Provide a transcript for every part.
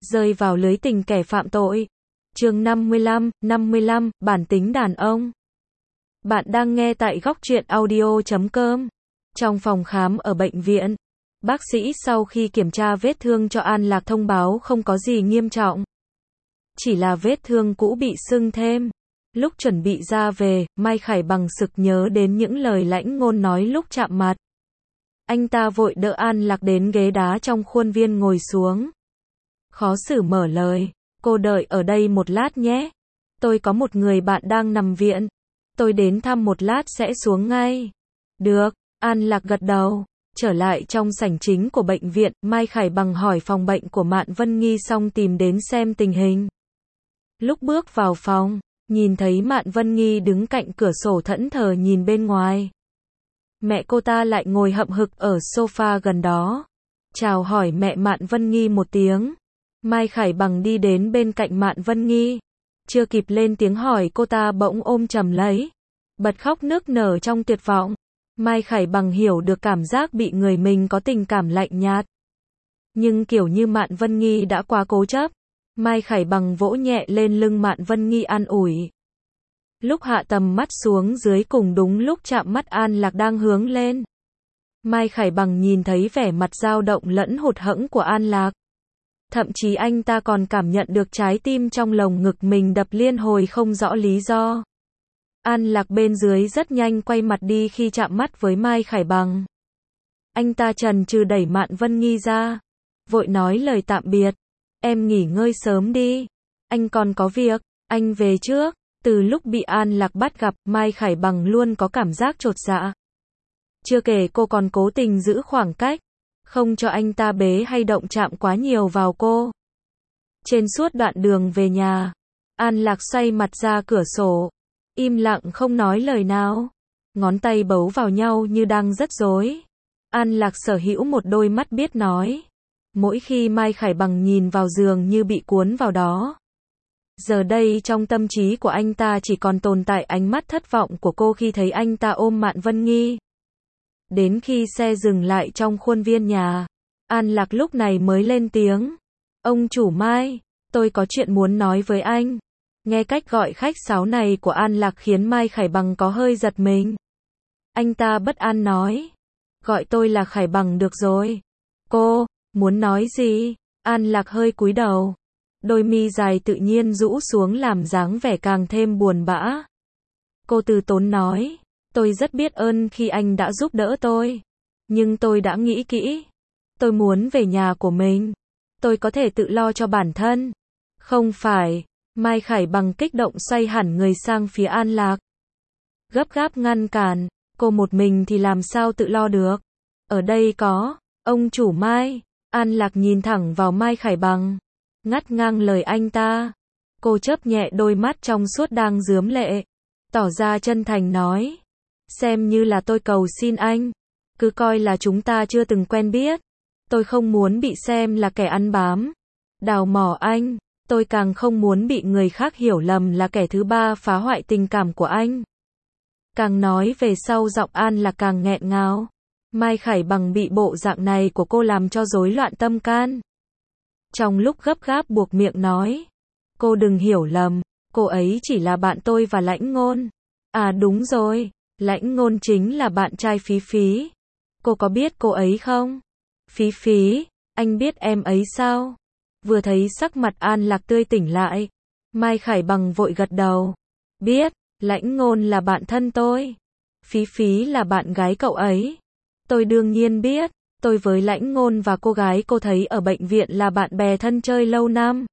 rơi vào lưới tình kẻ phạm tội. Chương 55, bản tính đàn ông. Bạn đang nghe tại Góc Truyện Audio.com. Trong phòng khám ở bệnh viện, bác sĩ sau khi kiểm tra vết thương cho An Lạc thông báo không có gì nghiêm trọng. Chỉ là vết thương cũ bị sưng thêm. Lúc chuẩn bị ra về, Mai Khải Bằng sực nhớ đến những lời Lãnh Ngôn nói lúc chạm mặt. Anh ta vội đỡ An Lạc đến ghế đá trong khuôn viên ngồi xuống. Khó xử mở lời, cô đợi ở đây một lát nhé. Tôi có một người bạn đang nằm viện. Tôi đến thăm một lát sẽ xuống ngay. Được, An Lạc gật đầu. Trở lại trong sảnh chính của bệnh viện, Mai Khải Bằng hỏi phòng bệnh của Mạn Vân Nghi xong tìm đến xem tình hình. Lúc bước vào phòng, nhìn thấy Mạn Vân Nghi đứng cạnh cửa sổ thẫn thờ nhìn bên ngoài. Mẹ cô ta lại ngồi hậm hực ở sofa gần đó. Chào hỏi mẹ Mạn Vân Nghi một tiếng. Mai Khải Bằng đi đến bên cạnh Mạn Vân Nghi. Chưa kịp lên tiếng hỏi cô ta bỗng ôm chầm lấy. Bật khóc nức nở trong tuyệt vọng. Mai Khải Bằng hiểu được cảm giác bị người mình có tình cảm lạnh nhạt. Nhưng kiểu như Mạn Vân Nghi đã quá cố chấp. Mai Khải Bằng vỗ nhẹ lên lưng Mạn Vân Nghi an ủi. Lúc hạ tầm mắt xuống dưới cùng đúng lúc chạm mắt An Lạc đang hướng lên. Mai Khải Bằng nhìn thấy vẻ mặt dao động lẫn hụt hẫng của An Lạc. Thậm chí anh ta còn cảm nhận được trái tim trong lồng ngực mình đập liên hồi không rõ lý do. An Lạc bên dưới rất nhanh quay mặt đi khi chạm mắt với Mai Khải Bằng. Anh ta chần chừ đẩy Mạn Vân Nghi ra. Vội nói lời tạm biệt. Em nghỉ ngơi sớm đi. Anh còn có việc. Anh về trước. Từ lúc bị An Lạc bắt gặp, Mai Khải Bằng luôn có cảm giác chột dạ. Chưa kể cô còn cố tình giữ khoảng cách. Không cho anh ta bế hay động chạm quá nhiều vào cô. Trên suốt đoạn đường về nhà, An Lạc xoay mặt ra cửa sổ. Im lặng không nói lời nào. Ngón tay bấu vào nhau như đang rất rối. An Lạc sở hữu một đôi mắt biết nói. Mỗi khi Mai Khải Bằng nhìn vào giường như bị cuốn vào đó. Giờ đây trong tâm trí của anh ta chỉ còn tồn tại ánh mắt thất vọng của cô khi thấy anh ta ôm Mạn Vân Nghi. Đến khi xe dừng lại trong khuôn viên nhà, An Lạc lúc này mới lên tiếng. Ông chủ Mai, tôi có chuyện muốn nói với anh. Nghe cách gọi khách sáo này của An Lạc khiến Mai Khải Bằng có hơi giật mình. Anh ta bất an nói. Gọi tôi là Khải Bằng được rồi. Cô, muốn nói gì? An Lạc hơi cúi đầu. Đôi mi dài tự nhiên rũ xuống làm dáng vẻ càng thêm buồn bã. Cô từ tốn nói. Tôi rất biết ơn khi anh đã giúp đỡ tôi. Nhưng tôi đã nghĩ kỹ. Tôi muốn về nhà của mình. Tôi có thể tự lo cho bản thân. Không phải. Mai Khải Bằng kích động xoay hẳn người sang phía An Lạc. Gấp gáp ngăn cản. Cô một mình thì làm sao tự lo được. Ở đây có. Ông chủ Mai. An Lạc nhìn thẳng vào Mai Khải Bằng. Ngắt ngang lời anh ta. Cô chớp nhẹ đôi mắt trong suốt đang rướm lệ. Tỏ ra chân thành nói. Xem như là tôi cầu xin anh. Cứ coi là chúng ta chưa từng quen biết. Tôi không muốn bị xem là kẻ ăn bám. Đào mỏ anh. Tôi càng không muốn bị người khác hiểu lầm là kẻ thứ ba phá hoại tình cảm của anh. Càng nói về sau giọng An là càng nghẹn ngào. Mai Khải Bằng bị bộ dạng này của cô làm cho rối loạn tâm can. Trong lúc gấp gáp buộc miệng nói. Cô đừng hiểu lầm. Cô ấy chỉ là bạn tôi và Lãnh Ngôn. À đúng rồi. Lãnh Ngôn chính là bạn trai Phí Phí. Cô có biết cô ấy không? Phí Phí, anh biết em ấy sao? Vừa thấy sắc mặt An Lạc tươi tỉnh lại. Mai Khải Bằng vội gật đầu. Biết, Lãnh Ngôn là bạn thân tôi. Phí Phí là bạn gái cậu ấy. Tôi đương nhiên biết. Tôi với Lãnh Ngôn và cô gái cô thấy ở bệnh viện là bạn bè thân chơi lâu năm.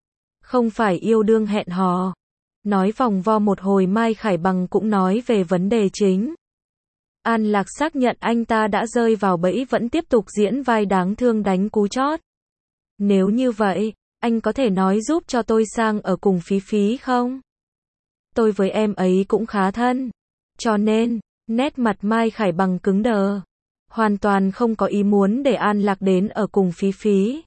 Không phải yêu đương hẹn hò. Nói vòng vo một hồi Mai Khải Bằng cũng nói về vấn đề chính. An Lạc xác nhận anh ta đã rơi vào bẫy vẫn tiếp tục diễn vai đáng thương đánh cú chót. Nếu như vậy, anh có thể nói giúp cho tôi sang ở cùng Phí Phí không? Tôi với em ấy cũng khá thân. Cho nên, nét mặt Mai Khải Bằng cứng đờ. Hoàn toàn không có ý muốn để An Lạc đến ở cùng Phí Phí.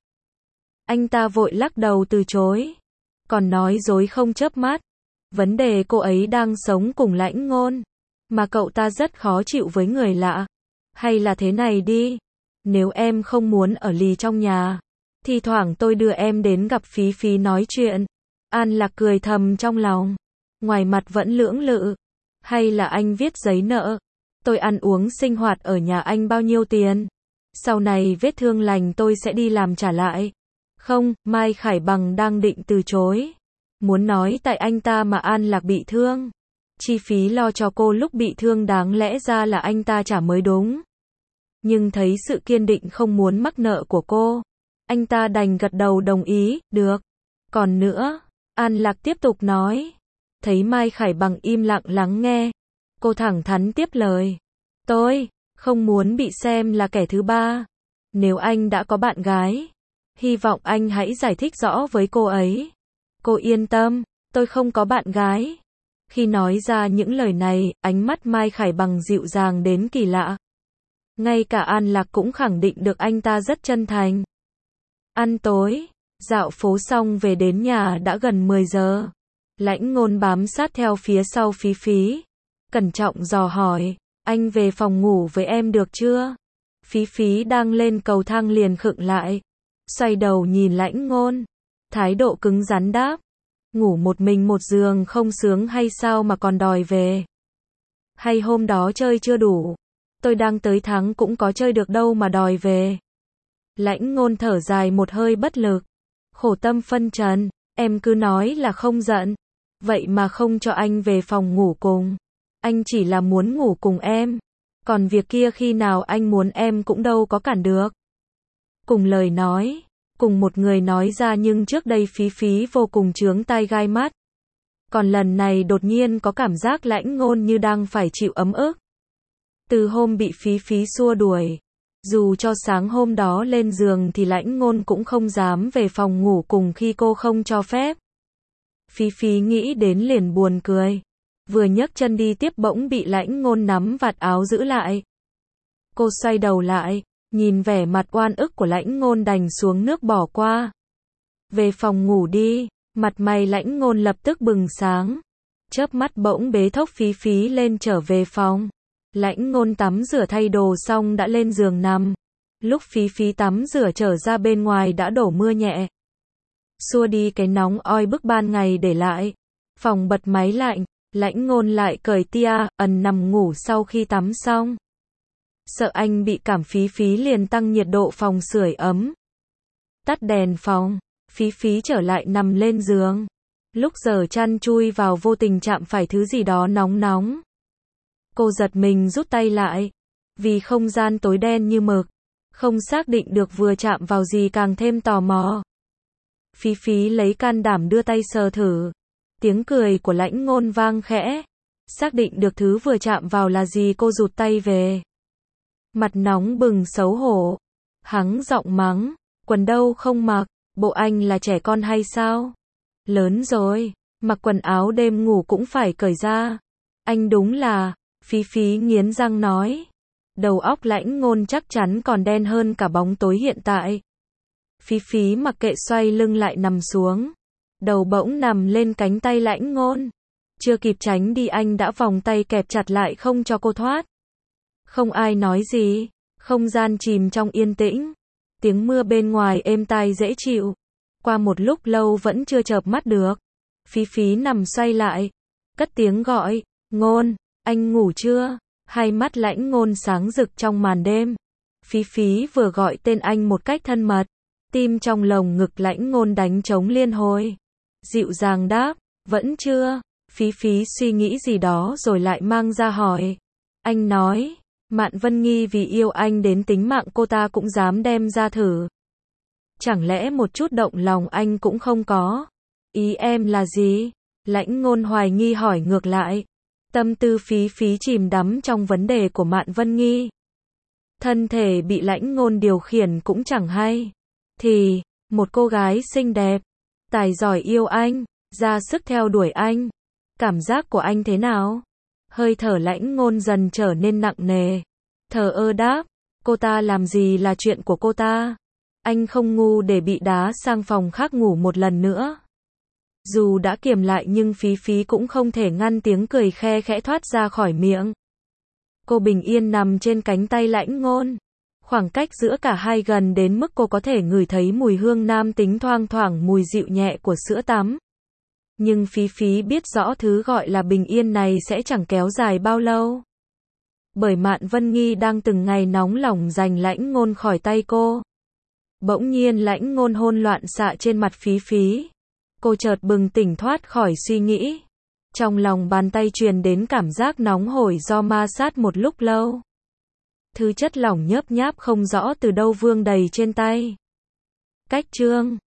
Anh ta vội lắc đầu từ chối. Còn nói dối không chớp mắt. Vấn đề cô ấy đang sống cùng Lãnh Ngôn. Mà cậu ta rất khó chịu với người lạ. Hay là thế này đi. Nếu em không muốn ở lì trong nhà. Thi thoảng tôi đưa em đến gặp Phí Phí nói chuyện. An Lạc cười thầm trong lòng. Ngoài mặt vẫn lưỡng lự. Hay là anh viết giấy nợ? Tôi ăn uống sinh hoạt ở nhà anh bao nhiêu tiền? Sau này vết thương lành tôi sẽ đi làm trả lại. Không, Mai Khải Bằng đang định từ chối. Muốn nói tại anh ta mà An Lạc bị thương. Chi phí lo cho cô lúc bị thương đáng lẽ ra là anh ta trả mới đúng. Nhưng thấy sự kiên định không muốn mắc nợ của cô, anh ta đành gật đầu đồng ý, được. Còn nữa, An Lạc tiếp tục nói. Thấy Mai Khải Bằng im lặng lắng nghe, cô thẳng thắn tiếp lời. Tôi không muốn bị xem là kẻ thứ ba. Nếu anh đã có bạn gái, hy vọng anh hãy giải thích rõ với cô ấy. Cô yên tâm, tôi không có bạn gái. Khi nói ra những lời này, ánh mắt Mai Khải Bằng dịu dàng đến kỳ lạ. Ngay cả An Lạc cũng khẳng định được anh ta rất chân thành. Ăn tối, dạo phố xong về đến nhà đã gần 10 giờ. Lãnh Ngôn bám sát theo phía sau Phí Phí, cẩn trọng dò hỏi, anh về phòng ngủ với em được chưa? Phí Phí đang lên cầu thang liền khựng lại, xoay đầu nhìn Lãnh Ngôn, thái độ cứng rắn đáp, ngủ một mình một giường không sướng hay sao mà còn đòi về? Hay hôm đó chơi chưa đủ? Tôi đang tới tháng cũng có chơi được đâu mà đòi về. Lãnh Ngôn thở dài một hơi bất lực, khổ tâm phân trần, em cứ nói là không giận, vậy mà không cho anh về phòng ngủ cùng. Anh chỉ là muốn ngủ cùng em, còn việc kia khi nào anh muốn em cũng đâu có cản được. Cùng lời nói, cùng một người nói ra nhưng trước đây Phí Phí vô cùng chướng tai gai mắt. Còn lần này đột nhiên có cảm giác Lãnh Ngôn như đang phải chịu ấm ức. Từ hôm bị Phí Phí xua đuổi, dù cho sáng hôm đó lên giường thì Lãnh Ngôn cũng không dám về phòng ngủ cùng khi cô không cho phép. Phí Phí nghĩ đến liền buồn cười. Vừa nhấc chân đi tiếp bỗng bị Lãnh Ngôn nắm vạt áo giữ lại. Cô xoay đầu lại, nhìn vẻ mặt oan ức của Lãnh Ngôn đành xuống nước bỏ qua. Về phòng ngủ đi, mặt mày Lãnh Ngôn lập tức bừng sáng. Chớp mắt bỗng bế thốc Phí Phí lên trở về phòng. Lãnh Ngôn tắm rửa thay đồ xong đã lên giường nằm. Lúc Phí Phí tắm rửa trở ra bên ngoài đã đổ mưa nhẹ. Xua đi cái nóng oi bức ban ngày để lại. Phòng bật máy lạnh, Lãnh Ngôn lại cởi tia, nằm ngủ sau khi tắm xong. Sợ anh bị cảm Phí Phí liền tăng nhiệt độ phòng sưởi ấm. Tắt đèn phòng, Phí Phí trở lại nằm lên giường. Lúc giờ chăn chui vào vô tình chạm phải thứ gì đó nóng nóng. Cô giật mình rút tay lại. Vì không gian tối đen như mực, không xác định được vừa chạm vào gì càng thêm tò mò. Phí Phí lấy can đảm đưa tay sờ thử. Tiếng cười của Lãnh Ngôn vang khẽ. Xác định được thứ vừa chạm vào là gì cô rụt tay về. Mặt nóng bừng xấu hổ. Hắng giọng mắng. Quần đâu không mặc, bộ anh là trẻ con hay sao? Lớn rồi, mặc quần áo đêm ngủ cũng phải cởi ra. Anh đúng là, Phí Phí nghiến răng nói. Đầu óc Lãnh Ngôn chắc chắn còn đen hơn cả bóng tối hiện tại. Phí Phí mặc kệ xoay lưng lại nằm xuống. Đầu bỗng nằm lên cánh tay Lãnh Ngôn. Chưa kịp tránh đi anh đã vòng tay kẹp chặt lại không cho cô thoát. Không ai nói gì. Không gian chìm trong yên tĩnh. Tiếng mưa bên ngoài êm tai dễ chịu. Qua một lúc lâu vẫn chưa chợp mắt được. Phí Phí nằm xoay lại. Cất tiếng gọi. Ngôn, anh ngủ chưa? Hai mắt Lãnh Ngôn sáng rực trong màn đêm. Phí Phí vừa gọi tên anh một cách thân mật. Tim trong lồng ngực Lãnh Ngôn đánh trống liên hồi. Dịu dàng đáp, vẫn chưa. Phí Phí suy nghĩ gì đó rồi lại mang ra hỏi. Anh nói, Mạn Vân Nghi vì yêu anh đến tính mạng cô ta cũng dám đem ra thử. Chẳng lẽ một chút động lòng anh cũng không có? Ý em là gì? Lãnh Ngôn hoài nghi hỏi ngược lại. Tâm tư Phí Phí chìm đắm trong vấn đề của Mạn Vân Nghi. Thân thể bị Lãnh Ngôn điều khiển cũng chẳng hay. Thì, một cô gái xinh đẹp, tài giỏi yêu anh, ra sức theo đuổi anh. Cảm giác của anh thế nào? Hơi thở Lãnh Ngôn dần trở nên nặng nề. Thờ ơ đáp, cô ta làm gì là chuyện của cô ta. Anh không ngu để bị đá sang phòng khác ngủ một lần nữa. Dù đã kiềm lại nhưng Phí Phí cũng không thể ngăn tiếng cười khe khẽ thoát ra khỏi miệng. Cô bình yên nằm trên cánh tay Lãnh Ngôn. Khoảng cách giữa cả hai gần đến mức cô có thể ngửi thấy mùi hương nam tính thoang thoảng mùi dịu nhẹ của sữa tắm. Nhưng Phí Phí biết rõ thứ gọi là bình yên này sẽ chẳng kéo dài bao lâu. Bởi Mạn Vân Nghi đang từng ngày nóng lòng giành Lãnh Ngôn khỏi tay cô. Bỗng nhiên Lãnh Ngôn hôn loạn xạ trên mặt Phí Phí. Cô chợt bừng tỉnh thoát khỏi suy nghĩ. Trong lòng bàn tay truyền đến cảm giác nóng hổi do ma sát một lúc lâu. Thứ chất lỏng nhớp nháp không rõ từ đâu vương đầy trên tay. Cách chương